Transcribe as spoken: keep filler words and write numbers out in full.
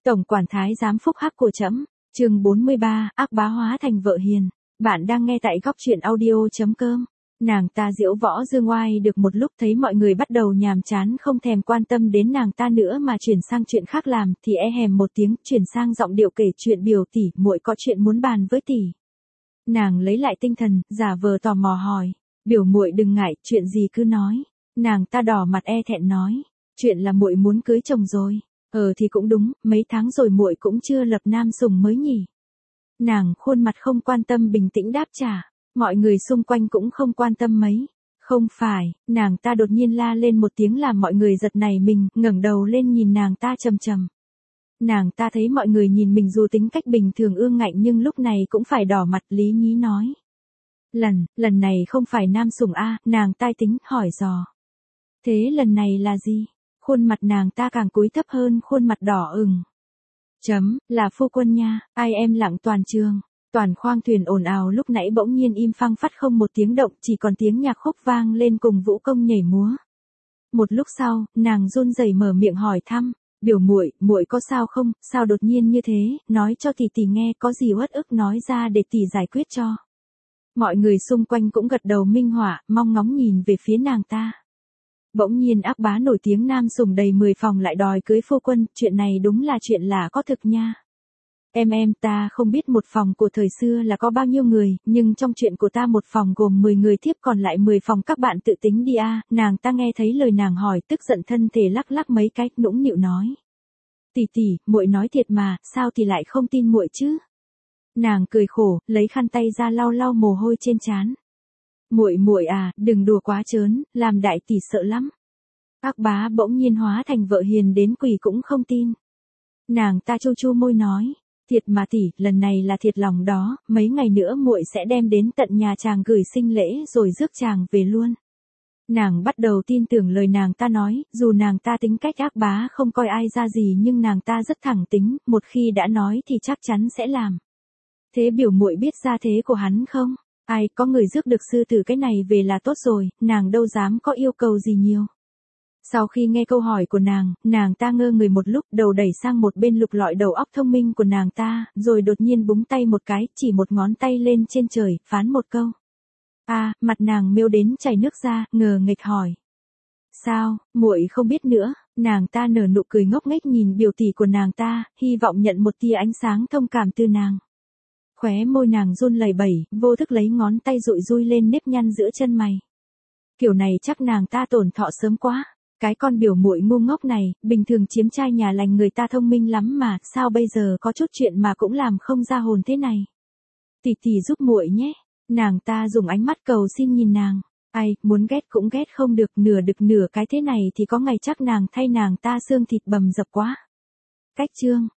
Tổng quản thái giám phúc hắc của trẫm, chương bốn mươi ba, ác bá hóa thành vợ hiền. Bạn đang nghe tại góc truyện audio chấm com. Nàng ta diễu võ dương oai được một lúc thấy mọi người bắt đầu nhàm chán không thèm quan tâm đến nàng ta nữa mà chuyển sang chuyện khác làm thì e hèm một tiếng chuyển sang giọng điệu kể chuyện biểu tỷ muội có chuyện muốn bàn với tỷ. Nàng lấy lại tinh thần, giả vờ tò mò hỏi, biểu muội đừng ngại, chuyện gì cứ nói. Nàng ta đỏ mặt e thẹn nói, chuyện là muội muốn cưới chồng rồi. Ờ thì cũng đúng, mấy tháng rồi muội cũng chưa lập nam sủng mới nhỉ. Nàng khuôn mặt không quan tâm bình tĩnh đáp trả, mọi người xung quanh cũng không quan tâm mấy. Không phải, nàng ta đột nhiên la lên một tiếng làm mọi người giật nảy mình, ngẩng đầu lên nhìn nàng ta trầm trầm. Nàng ta thấy mọi người nhìn mình dù tính cách bình thường ương ngạnh nhưng lúc này cũng phải đỏ mặt lý nhí nói. Lần, lần này không phải nam sủng a, nàng tai tính hỏi dò. Thế lần này là gì? Khuôn mặt nàng ta càng cúi thấp hơn khuôn mặt đỏ ửng. Chấm, là phu quân nha, ai em lặng toàn trường. Toàn khoang thuyền ồn ào lúc nãy bỗng nhiên im phăng phắt không một tiếng động, chỉ còn tiếng nhạc khúc vang lên cùng vũ công nhảy múa. Một lúc sau, nàng run rẩy mở miệng hỏi thăm, biểu muội, muội có sao không, sao đột nhiên như thế, nói cho tỷ tỷ nghe, có gì uất ức nói ra để tỷ giải quyết cho. Mọi người xung quanh cũng gật đầu minh họa, mong ngóng nhìn về phía nàng ta. Bỗng nhiên ác bá nổi tiếng nam sủng đầy mười phòng lại đòi cưới phu quân, chuyện này đúng là chuyện là có thực nha. Em em ta không biết một phòng của thời xưa là có bao nhiêu người, nhưng trong chuyện của ta một phòng gồm mười người tiếp còn lại mười phòng các bạn tự tính đi a. Nàng ta nghe thấy lời nàng hỏi tức giận thân thể lắc lắc mấy cái, nũng nịu nói. Tỷ tỷ, muội nói thiệt mà, sao thì lại không tin muội chứ? Nàng cười khổ, lấy khăn tay ra lau lau mồ hôi trên trán. Muội muội à, đừng đùa quá trớn, làm đại tỷ sợ lắm. Ác bá bỗng nhiên hóa thành vợ hiền đến quỷ cũng không tin. Nàng ta chu chu môi nói, thiệt mà tỷ, lần này là thiệt lòng đó, mấy ngày nữa muội sẽ đem đến tận nhà chàng gửi sinh lễ rồi rước chàng về luôn. Nàng bắt đầu tin tưởng lời nàng ta nói, dù nàng ta tính cách ác bá không coi ai ra gì nhưng nàng ta rất thẳng tính, một khi đã nói thì chắc chắn sẽ làm. Thế biểu muội biết ra thế của hắn không? Ai, có người rước được sư tử cái này về là tốt rồi, nàng đâu dám có yêu cầu gì nhiều. Sau khi nghe câu hỏi của nàng, nàng ta ngơ người một lúc, đầu đẩy sang một bên lục lọi đầu óc thông minh của nàng ta, rồi đột nhiên búng tay một cái, chỉ một ngón tay lên trên trời, phán một câu. À, mặt nàng mêu đến chảy nước ra, ngờ nghịch hỏi. Sao, muội không biết nữa, nàng ta nở nụ cười ngốc nghếch nhìn biểu tỷ của nàng ta, hy vọng nhận một tia ánh sáng thông cảm từ nàng. Khóe môi nàng run lẩy bẩy, vô thức lấy ngón tay dụi dui lên nếp nhăn giữa chân mày. Kiểu này chắc nàng ta tổn thọ sớm quá. Cái con biểu muội ngu ngốc này, bình thường chiếm trai nhà lành người ta thông minh lắm mà, sao bây giờ có chút chuyện mà cũng làm không ra hồn thế này. Tỷ tỷ giúp muội nhé. Nàng ta dùng ánh mắt cầu xin nhìn nàng. Ai, muốn ghét cũng ghét không được, nửa đực nửa cái thế này thì có ngày chắc nàng thay nàng ta xương thịt bầm dập quá. Cách chương